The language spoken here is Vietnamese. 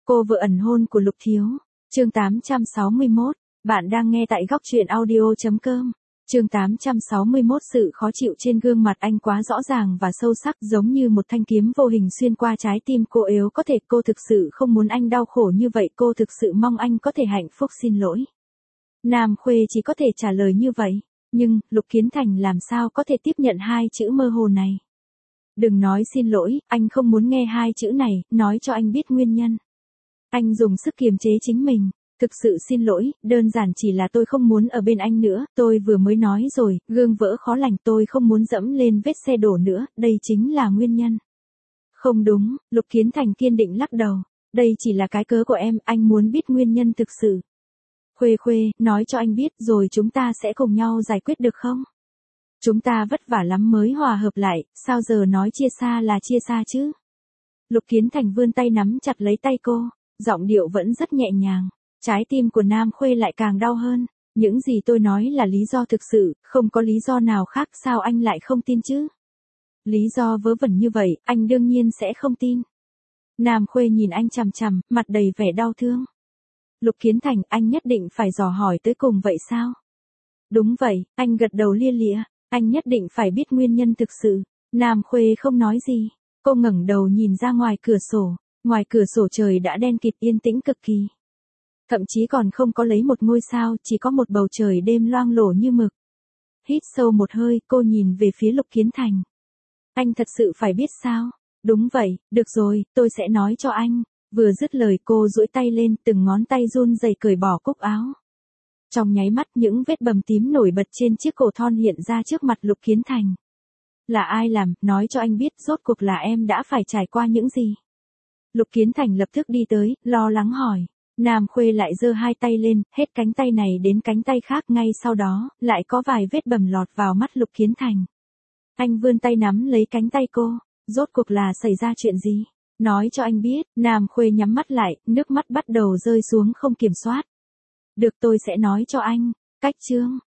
Cô vợ ẩn hôn của Lục Thiếu. Chương 861. Bạn đang nghe tại góc truyện audio.com. Chương 861. Sự khó chịu trên gương mặt anh quá rõ ràng và sâu sắc, giống như một thanh kiếm vô hình xuyên qua trái tim cô. Yếu có thể cô thực sự không muốn anh đau khổ như vậy, cô thực sự mong anh có thể hạnh phúc. Xin lỗi. Nam Khuê chỉ có thể trả lời như vậy. Nhưng, Lục Kiến Thành làm sao có thể tiếp nhận hai chữ mơ hồ này. Đừng nói xin lỗi, anh không muốn nghe hai chữ này, nói cho anh biết nguyên nhân. Anh dùng sức kiềm chế chính mình. Thực sự xin lỗi, đơn giản chỉ là tôi không muốn ở bên anh nữa, tôi vừa mới nói rồi, gương vỡ khó lành, tôi không muốn dẫm lên vết xe đổ nữa, đây chính là nguyên nhân. Không đúng, Lục Kiến Thành kiên định lắc đầu, đây chỉ là cái cớ của em, anh muốn biết nguyên nhân thực sự. Khuê Khuê, nói cho anh biết rồi chúng ta sẽ cùng nhau giải quyết được không? Chúng ta vất vả lắm mới hòa hợp lại, sao giờ nói chia xa là chia xa chứ? Lục Kiến Thành vươn tay nắm chặt lấy tay cô, giọng điệu vẫn rất nhẹ nhàng. Trái tim của Nam Khuê lại càng đau hơn. Những gì tôi nói là lý do thực sự, không có lý do nào khác, sao anh lại không tin chứ? Lý do vớ vẩn như vậy, anh đương nhiên sẽ không tin. Nam Khuê nhìn anh chằm chằm, mặt đầy vẻ đau thương. Lục Kiến Thành, anh nhất định phải dò hỏi tới cùng vậy sao? Đúng vậy, anh gật đầu lia lịa, anh nhất định phải biết nguyên nhân thực sự. Nam Khuê không nói gì, cô ngẩng đầu nhìn ra ngoài cửa sổ trời đã đen kịt yên tĩnh cực kỳ. Thậm chí còn không có lấy một ngôi sao, chỉ có một bầu trời đêm loang lổ như mực. Hít sâu một hơi, cô nhìn về phía Lục Kiến Thành. Anh thật sự phải biết sao? Đúng vậy, được rồi, tôi sẽ nói cho anh. Vừa dứt lời cô duỗi tay lên, từng ngón tay run rẩy cởi bỏ cúc áo. Trong nháy mắt những vết bầm tím nổi bật trên chiếc cổ thon hiện ra trước mặt Lục Kiến Thành. Là ai làm, nói cho anh biết rốt cuộc là em đã phải trải qua những gì? Lục Kiến Thành lập tức đi tới, lo lắng hỏi. Nam Khuê lại giơ hai tay lên, hết cánh tay này đến cánh tay khác, ngay sau đó, lại có vài vết bầm lọt vào mắt Lục Kiến Thành. Anh vươn tay nắm lấy cánh tay cô, rốt cuộc là xảy ra chuyện gì? Nói cho anh biết. Nam Khuê nhắm mắt lại, nước mắt bắt đầu rơi xuống không kiểm soát. Được, tôi sẽ nói cho anh. Cách chương.